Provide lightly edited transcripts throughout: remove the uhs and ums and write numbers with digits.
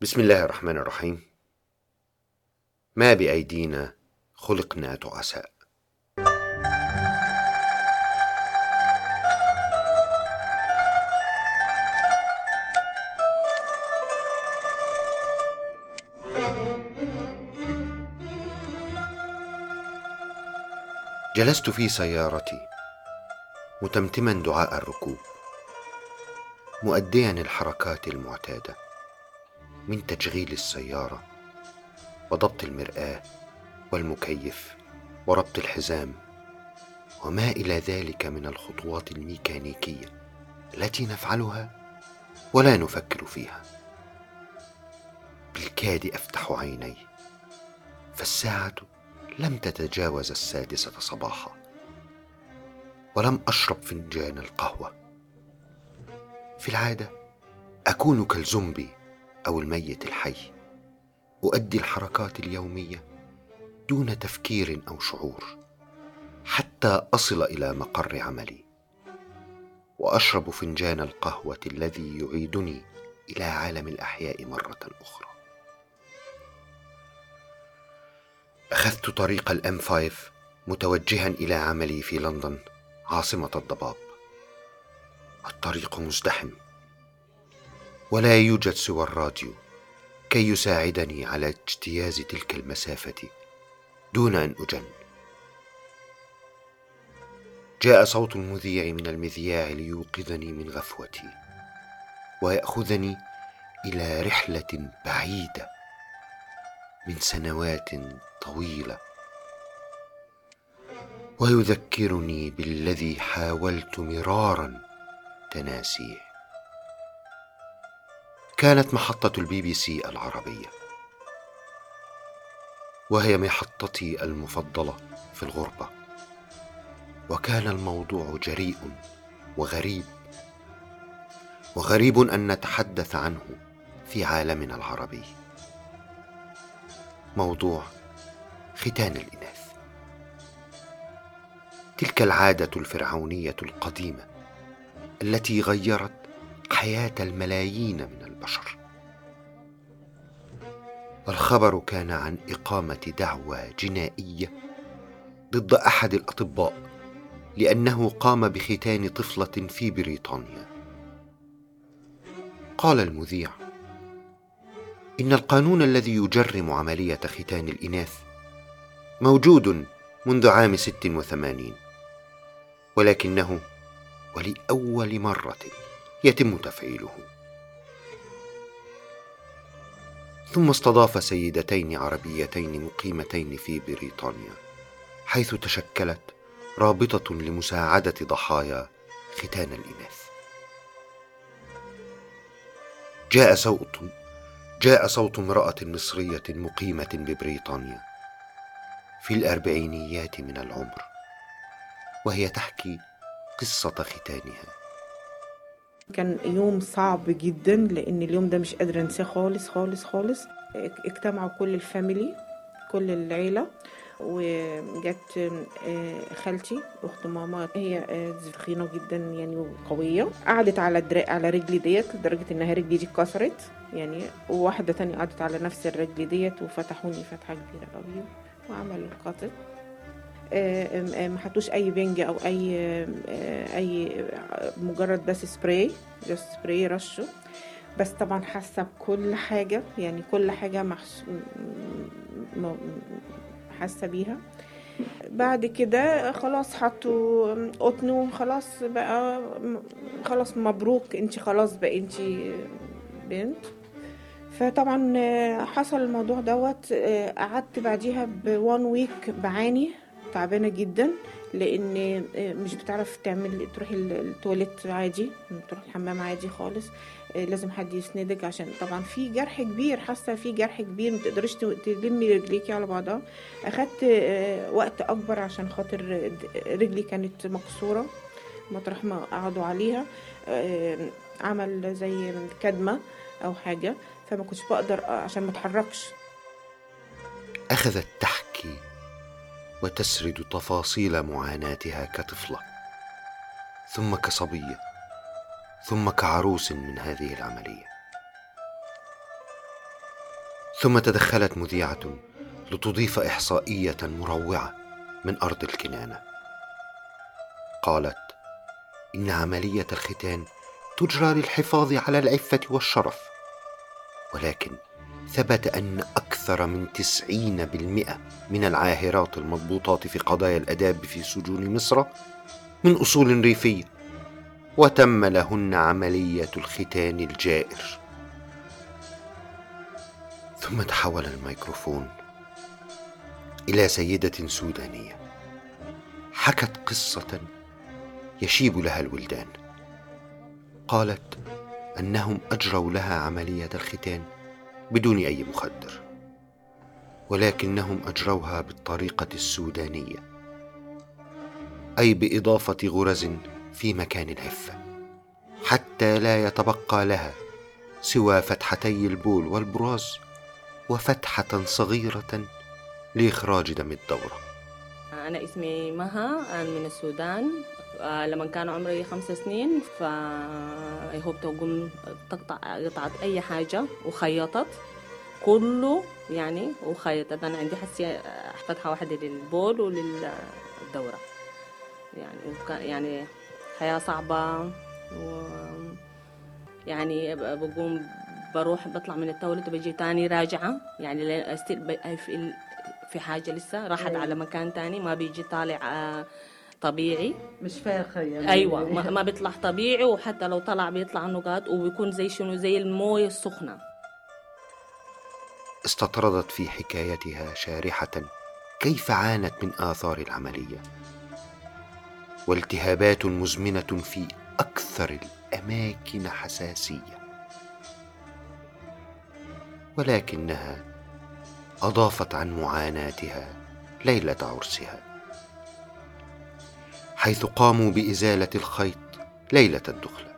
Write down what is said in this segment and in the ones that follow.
بسم الله الرحمن الرحيم. ما بأيدينا خلقنا تعساء. جلست في سيارتي متمتما دعاء الركوب، مؤديا الحركات المعتادة من تشغيل السيارة وضبط المرآة والمكيف وربط الحزام وما إلى ذلك من الخطوات الميكانيكية التي نفعلها ولا نفكر فيها. بالكاد أفتح عيني فالساعة لم تتجاوز 6 صباحا، ولم أشرب فنجان القهوة. في العادة أكون كالزومبي أو الميت الحي، أؤدي الحركات اليومية دون تفكير أو شعور حتى أصل إلى مقر عملي، وأشرب فنجان القهوة الذي يعيدني إلى عالم الأحياء مرة أخرى. أخذت طريق الM5 متوجها إلى عملي في لندن عاصمة الضباب. الطريق مزدحم ولا يوجد سوى الراديو كي يساعدني على اجتياز تلك المسافة دون أن أجن. جاء صوت المذيع من المذياع ليوقظني من غفوتي ويأخذني إلى رحلة بعيدة من سنوات طويلة، ويذكرني بالذي حاولت مرارا تناسيه. كانت محطة الBBC العربية، وهي محطتي المفضلة في الغربة، وكان الموضوع جريء وغريب أن نتحدث عنه في عالمنا العربي. موضوع ختان الإناث، تلك العادة الفرعونية القديمة التي غيرت حياة الملايين من البشر. الخبر كان عن إقامة دعوى جنائية ضد أحد الأطباء لأنه قام بختان طفلة في بريطانيا. قال المذيع: إن القانون الذي يجرم عملية ختان الإناث موجود منذ عام 86، ولكنه ولأول مرة يتم تفعيله. ثم استضاف سيدتين عربيتين مقيمتين في بريطانيا، حيث تشكلت رابطة لمساعدة ضحايا ختان الإناث. جاء صوت امرأة مصرية مقيمة ببريطانيا في الأربعينيات من العمر، وهي تحكي قصة ختانها. كان يوم صعب جدا، لأن اليوم ده مش قادرة أنساه خالص خالص خالص. اجتمعوا كل الفاميلي، كل العيلة، وجت خالتي أخت ماما، هي تخينة جدا يعني وقوية. قعدت على رجلي ديت لدرجة إنها رجلي دي اتكسرت يعني، وواحدة تانية قعدت على نفس الرجل ديت وفتحوني فتحة كبيرة قوي وعملوا القطع. ما حطوش اي بنج او اي مجرد بس سبراي رشه. بس طبعا حاسه بكل حاجه، يعني كل حاجه حاسه بيها. بعد كده خلاص حطوا قطن، خلاص بقى خلاص مبروك انتي خلاص بقى انتي بنت. فطبعا حصل الموضوع دوت. قعدت بعديها ب1 ويك بعاني، تعبانه جدا، لان مش بتعرف تروح التواليت عادي، تروح الحمام عادي خالص. لازم حد يسندك، عشان طبعا في جرح كبير، حاسه في جرح كبير، ما تقدريش تلمي رجليكي على بعضها. اخدت وقت اكبر عشان خاطر رجلي كانت مكسوره مطرح ما قعدوا عليها، عمل زي كدمه او حاجه، فما كنتش بقدر عشان ما اتحركش. أخذت تحكي وتسرد تفاصيل معاناتها كطفلة، ثم كصبية، ثم كعروس من هذه العملية. ثم تدخلت مذيعة لتضيف إحصائية مروعة من أرض الكنانة. قالت: إن عملية الختان تجرى للحفاظ على العفة والشرف، ولكن ثبت أن أكثر من 90% من العاهرات المضبوطات في قضايا الآداب في سجون مصر من أصول ريفية، وتم لهن عملية الختان الجائر. ثم تحول الميكروفون إلى سيدة سودانية حكت قصة يشيب لها الولدان. قالت أنهم أجروا لها عملية الختان بدون أي مخدر، ولكنهم أجروها بالطريقة السودانية، أي بإضافة غرز في مكان العفة، حتى لا يتبقى لها سوى فتحتي البول والبراز وفتحة صغيرة لإخراج دم الدورة. أنا اسمي مها، أنا من السودان. لما كان عمري 5 سنين فهوبت وقم قطعت أي حاجة وخيطت كله يعني، وخيطت. أنا عندي حسي فتحة واحدة للبول وللدورة يعني حياة صعبة. يعني بقوم بروح بطلع من التواليت وبجي تاني راجعة، يعني في حاجة لسه راحت على مكان تاني، ما بيجي طالع طبيعي، مش فارخة يعني. أيوة ما بيطلع طبيعي، وحتى لو طلع بيطلع نقاط وبيكون زي شنو، زي الموية السخنة. استطردت في حكايتها شارحة كيف عانت من آثار العملية، والتهابات مزمنة في أكثر الأماكن حساسية، ولكنها أضافت عن معاناتها ليلة عرسها، حيث قاموا بإزالة الخيط ليلة الدخلة.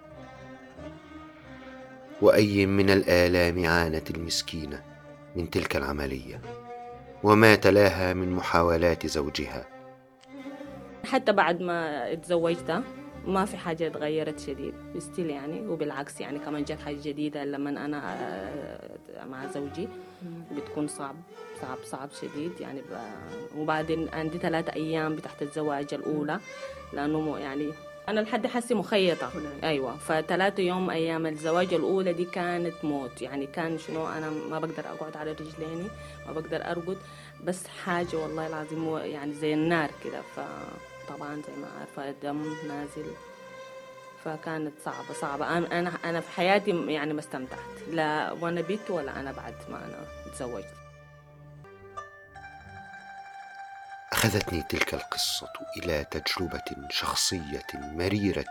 وأي من الآلام عانت المسكينة من تلك العملية وما تلاها من محاولات زوجها. حتى بعد ما اتزوجت ما في حاجة اتغيرت شديد ستيل يعني، وبالعكس يعني كمان جت حاجة جديدة لما أنا مع زوجي بتكون صعب شديد يعني. وبعدين عندي 3 أيام بتحت الزواج الأولى، لأنه يعني أنا لحد حسي مخيطة. أيوة، ف3 يوم أيام الزواج الأولى دي كانت موت يعني. كان شنو، أنا ما بقدر أقعد على رجليني، ما بقدر أرقد، بس حاجة والله العظيم يعني زي النار كده. فطبعا زي ما عارفة الدم نازل، فكانت صعبة. أنا في حياتي يعني ما استمتعت، لا وأنا بيت ولا أنا بعد ما أنا تزوجت. أخذتني تلك القصة إلى تجربة شخصية مريرة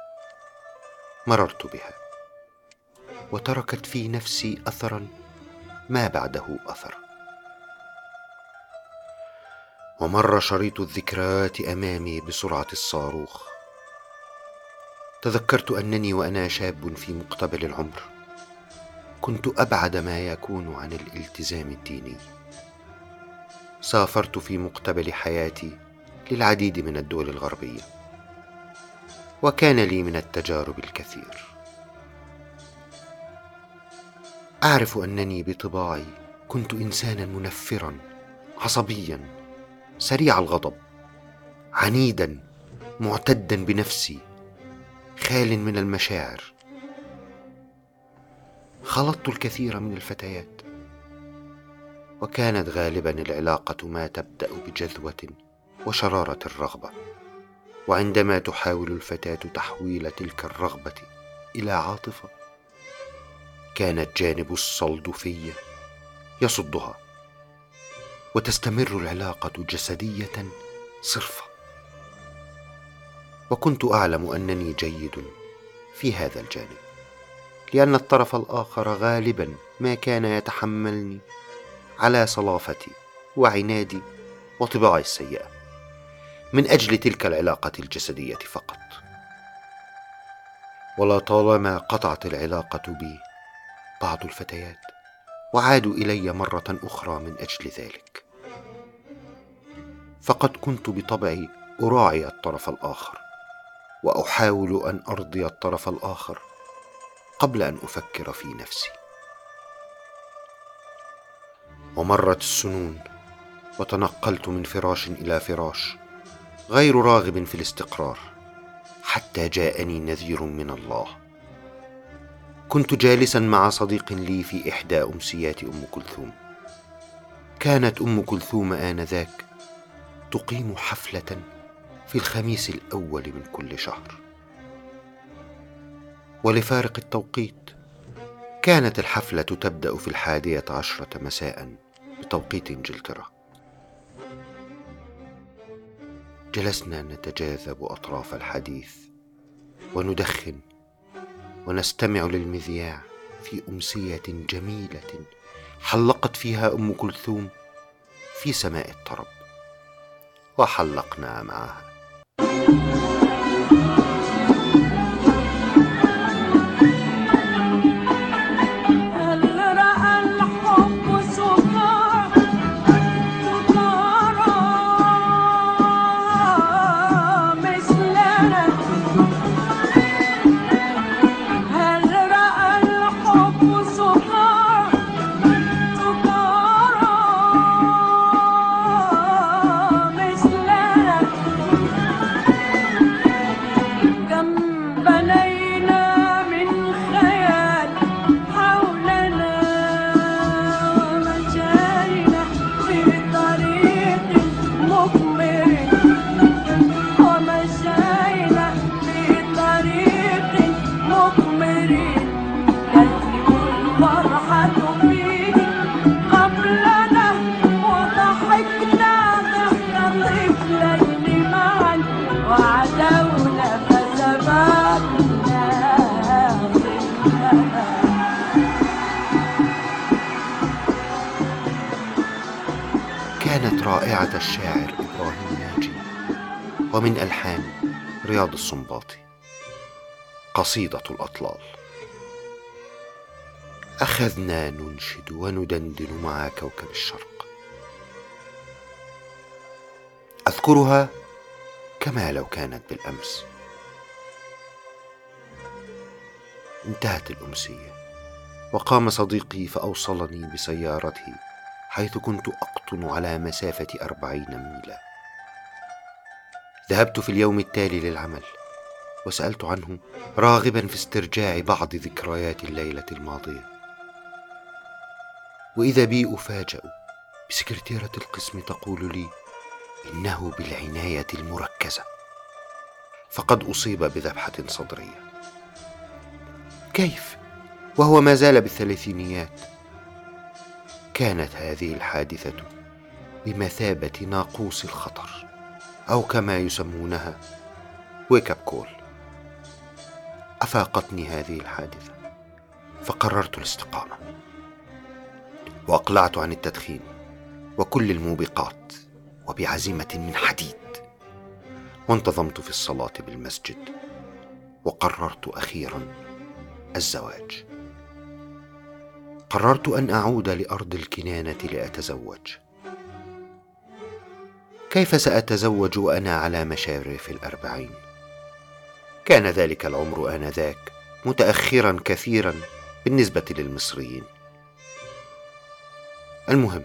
مررت بها، وتركت في نفسي أثرا ما بعده أثر. ومر شريط الذكريات أمامي بسرعة الصاروخ. تذكرت أنني وأنا شاب في مقتبل العمر كنت أبعد ما يكون عن الالتزام الديني. سافرت في مقتبل حياتي للعديد من الدول الغربية، وكان لي من التجارب الكثير. أعرف أنني بطباعي كنت إنسانا منفرا، عصبيا، سريع الغضب، عنيدا، معتدا بنفسي، خال من المشاعر. خلطت الكثير من الفتيات، وكانت غالبا العلاقة ما تبدأ بجذوة وشرارة الرغبة، وعندما تحاول الفتاة تحويل تلك الرغبة إلى عاطفة كان الجانب الصلد في يصدها، وتستمر العلاقة جسدية صرفة. وكنت أعلم أنني جيد في هذا الجانب، لأن الطرف الآخر غالبا ما كان يتحملني على صلافتي وعنادي وطباعي السيئة من أجل تلك العلاقة الجسدية فقط. ولطالما قطعت العلاقة بي بعض الفتيات وعادوا إلي مرة أخرى من أجل ذلك، فقد كنت بطبعي أراعي الطرف الآخر، وأحاول أن أرضي الطرف الآخر قبل أن أفكر في نفسي. ومرت السنون وتنقلت من فراش إلى فراش غير راغب في الاستقرار، حتى جاءني نذير من الله. كنت جالسا مع صديق لي في إحدى أمسيات أم كلثوم. كانت أم كلثوم آنذاك تقيم حفلة في الخميس الأول من كل شهر، ولفارق التوقيت كانت الحفلة تبدأ في 11 مساء بتوقيت إنجلترا. جلسنا نتجاذب أطراف الحديث وندخن ونستمع للمذياع في أمسية جميلة حلقت فيها أم كلثوم في سماء الطرب، وحلقنا معها. كانت رائعة الشاعر إبراهيم ناجي، ومن ألحان رياض السنباطي، قصيدة الأطلال. أخذنا ننشد وندندن مع كوكب الشرق. أذكرها كما لو كانت بالأمس. انتهت الأمسية وقام صديقي فأوصلني بسيارته، حيث كنت أقطن على مسافة 40 ميلا. ذهبت في اليوم التالي للعمل وسألت عنه، راغبا في استرجاع بعض ذكريات الليلة الماضية، وإذا بي أفاجأ بسكرتيرة القسم تقول لي إنه بالعناية المركزة، فقد أصيب بذبحة صدرية. كيف وهو ما زال بالثلاثينيات؟ كانت هذه الحادثة بمثابة ناقوس الخطر، أو كما يسمونها ويك اب كول. أفاقتني هذه الحادثة فقررت الاستقامة، وأقلعت عن التدخين وكل الموبقات وبعزيمة من حديد، وانتظمت في الصلاة بالمسجد، وقررت أخيرا الزواج. قررت أن أعود لأرض الكنانة لأتزوج. كيف سأتزوج وأنا على مشارف 40؟ كان ذلك العمر آنذاك متأخرا كثيرا بالنسبة للمصريين. المهم،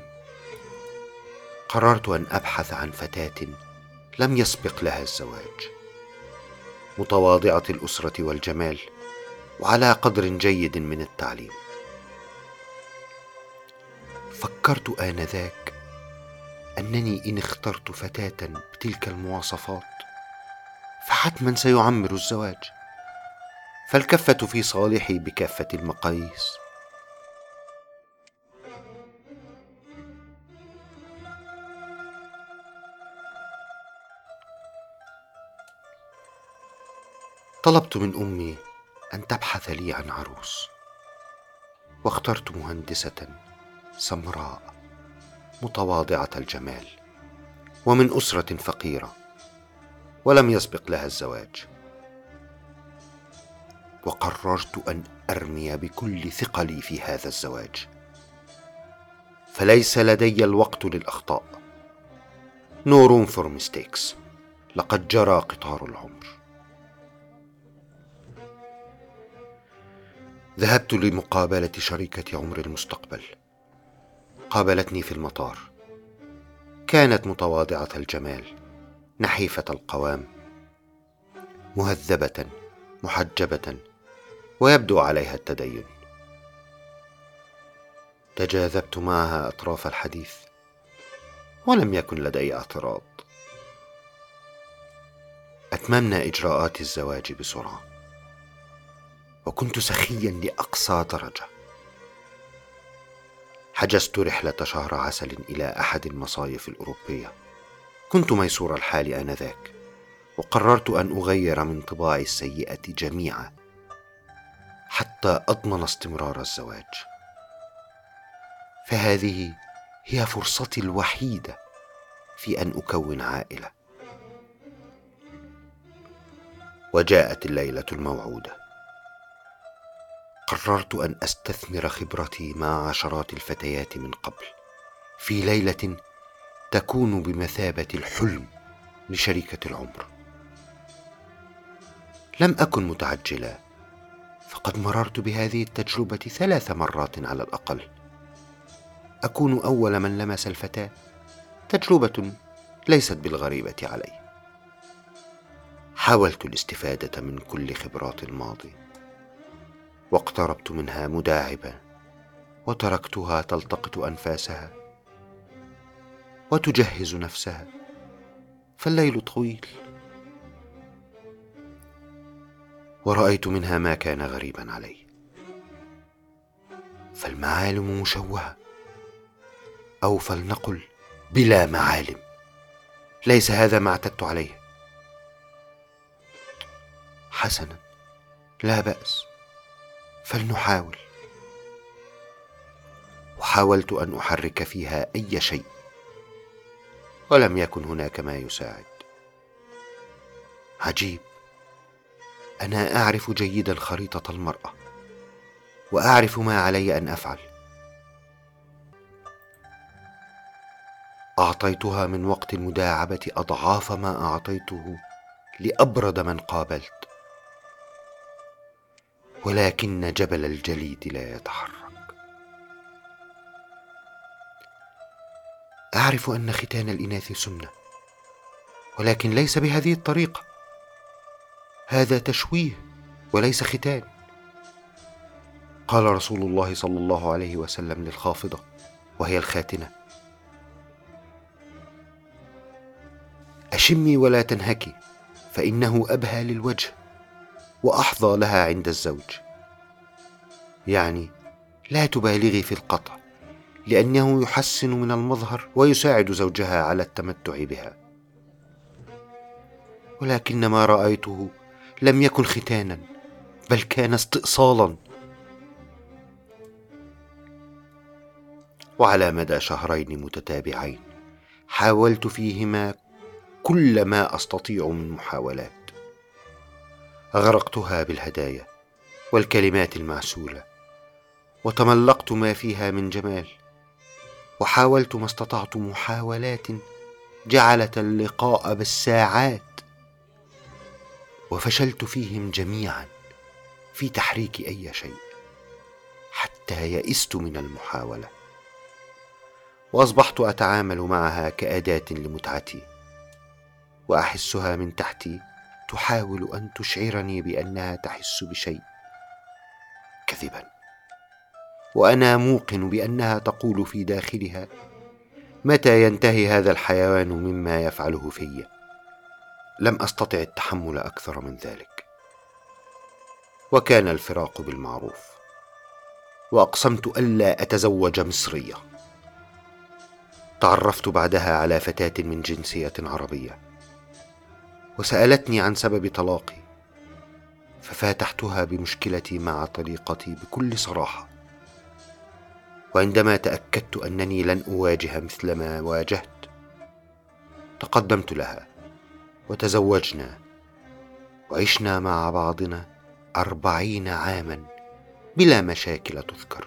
قررت أن أبحث عن فتاة لم يسبق لها الزواج، متواضعة الأسرة والجمال، وعلى قدر جيد من التعليم. فكرت آنذاك أنني إن اخترت فتاة بتلك المواصفات فحتما سيعمر الزواج، فالكفة في صالحي بكافة المقاييس. طلبت من أمي أن تبحث لي عن عروس، واخترت مهندسة سمراء متواضعة الجمال ومن أسرة فقيرة ولم يسبق لها الزواج. وقررت أن أرمي بكل ثقلي في هذا الزواج، فليس لدي الوقت للأخطاء. No room for mistakes. لقد جرى قطار العمر. ذهبت لمقابلة شريكة عمر المستقبل. قابلتني في المطار. كانت متواضعة الجمال، نحيفة القوام، مهذبة، محجبة، ويبدو عليها التدين. تجاذبت معها أطراف الحديث، ولم يكن لدي اعتراض. أتممنا إجراءات الزواج بسرعة، وكنت سخيا لأقصى درجة. حجزت رحلة شهر عسل إلى أحد المصايف الأوروبية. كنت ميسور الحال آنذاك، وقررت أن أغير من طباعي السيئة جميعا حتى أضمن استمرار الزواج، فهذه هي فرصتي الوحيدة في أن أكون عائلة. وجاءت الليلة الموعودة. قررت أن أستثمر خبرتي مع عشرات الفتيات من قبل في ليلة تكون بمثابة الحلم لشريكة العمر. لم أكن متعجلا، فقد مررت بهذه التجربة 3 مرات على الأقل. أكون أول من لمس الفتاة، تجربة ليست بالغريبة علي. حاولت الاستفادة من كل خبرات الماضي، واقتربت منها مداعبا، وتركتها تلتقط أنفاسها وتجهز نفسها، فالليل طويل. ورأيت منها ما كان غريبا علي، فالمعالم مشوهة، أو فلنقل بلا معالم. ليس هذا ما اعتدت عليه. حسنا، لا بأس، فلنحاول. وحاولت أن أحرك فيها أي شيء، ولم يكن هناك ما يساعد. عجيب، أنا أعرف جيدا خريطة المرأة، وأعرف ما علي أن أفعل. أعطيتها من وقت المداعبة أضعاف ما أعطيته لأبرد من قابلت، ولكن جبل الجليد لا يتحرك. أعرف أن ختان الإناث سنة، ولكن ليس بهذه الطريقة. هذا تشويه وليس ختان. قال رسول الله صلى الله عليه وسلم للخافضة وهي الخاتنة: أشمي ولا تنهكي، فإنه أبهى للوجه وأحظى لها عند الزوج. يعني لا تبالغي في القطع، لأنه يحسن من المظهر ويساعد زوجها على التمتع بها. ولكن ما رأيته لم يكن ختانا، بل كان استئصالا. وعلى مدى 2 متتابعين حاولت فيهما كل ما أستطيع من محاولات. أغرقتها بالهدايا والكلمات المعسولة، وتملقت ما فيها من جمال، وحاولت ما استطعت محاولات جعلت اللقاء بالساعات، وفشلت فيهم جميعا في تحريك أي شيء، حتى يئست من المحاولة، وأصبحت أتعامل معها كأداة لمتعتي، وأحسها من تحتي تحاول أن تشعرني بأنها تحس بشيء، كذبا، وأنا موقن بأنها تقول في داخلها: متى ينتهي هذا الحيوان مما يفعله في؟ لم أستطع التحمل أكثر من ذلك، وكان الفراق بالمعروف، وأقسمت ألا أتزوج مصرية. تعرفت بعدها على فتاة من جنسية عربية، وسألتني عن سبب طلاقي، ففاتحتها بمشكلتي مع طليقتي بكل صراحة. وعندما تأكدت أنني لن أواجه مثل ما واجهت، تقدمت لها وتزوجنا، وعشنا مع بعضنا 40 عاما بلا مشاكل تذكر.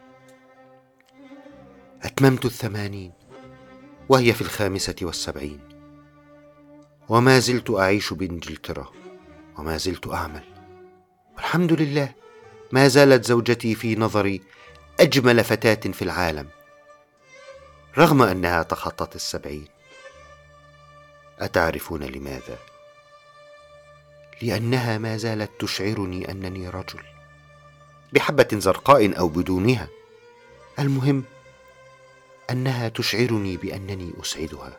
أتممت 80 وهي في 75، وما زلت أعيش بإنجلترا، وما زلت أعمل، والحمد لله ما زالت زوجتي في نظري أجمل فتاة في العالم، رغم أنها تخطت 70. أتعرفون لماذا؟ لأنها ما زالت تشعرني أنني رجل، بحبة زرقاء أو بدونها. المهم أنها تشعرني بأنني أسعدها.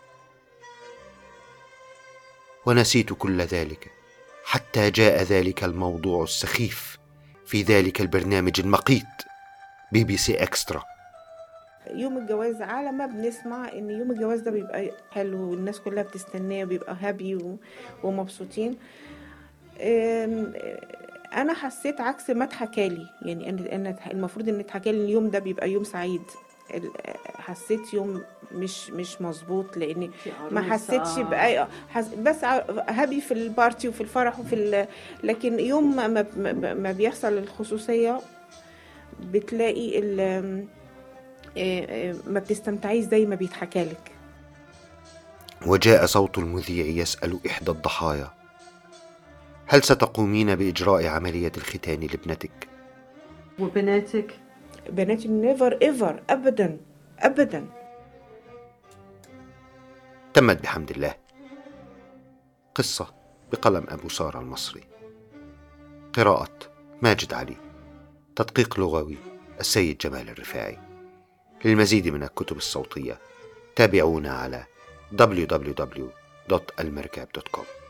ونسيت كل ذلك حتى جاء ذلك الموضوع السخيف في ذلك البرنامج المقيت BBC إكسترا. يوم الجواز، على ما بنسمع ان يوم الجواز ده بيبقى حلو والناس كلها بتستناه وبيبقى هابي ومبسوطين، انا حسيت عكس ما اتحكالي. يعني ان المفروض ان اتحكالي اليوم ده بيبقى يوم سعيد، حسيت يوم مش مظبوط، لاني ما حسيتش بأي بس هابي في البارتي وفي الفرح لكن يوم ما بيحصل الخصوصية بتلاقي ما بتستمتعيش زي ما بيتحكالك. وجاء صوت المذيع يسأل إحدى الضحايا: هل ستقومين بإجراء عملية الختان لابنتك؟ وبناتك؟ بناتي نيفر ايفر، أبدا أبدا. تمت بحمد الله. قصة بقلم أبو سارة المصري، قراءة ماجد علي، تدقيق لغوي السيد جمال الرفاعي. للمزيد من الكتب الصوتية تابعونا على www.almerkab.com.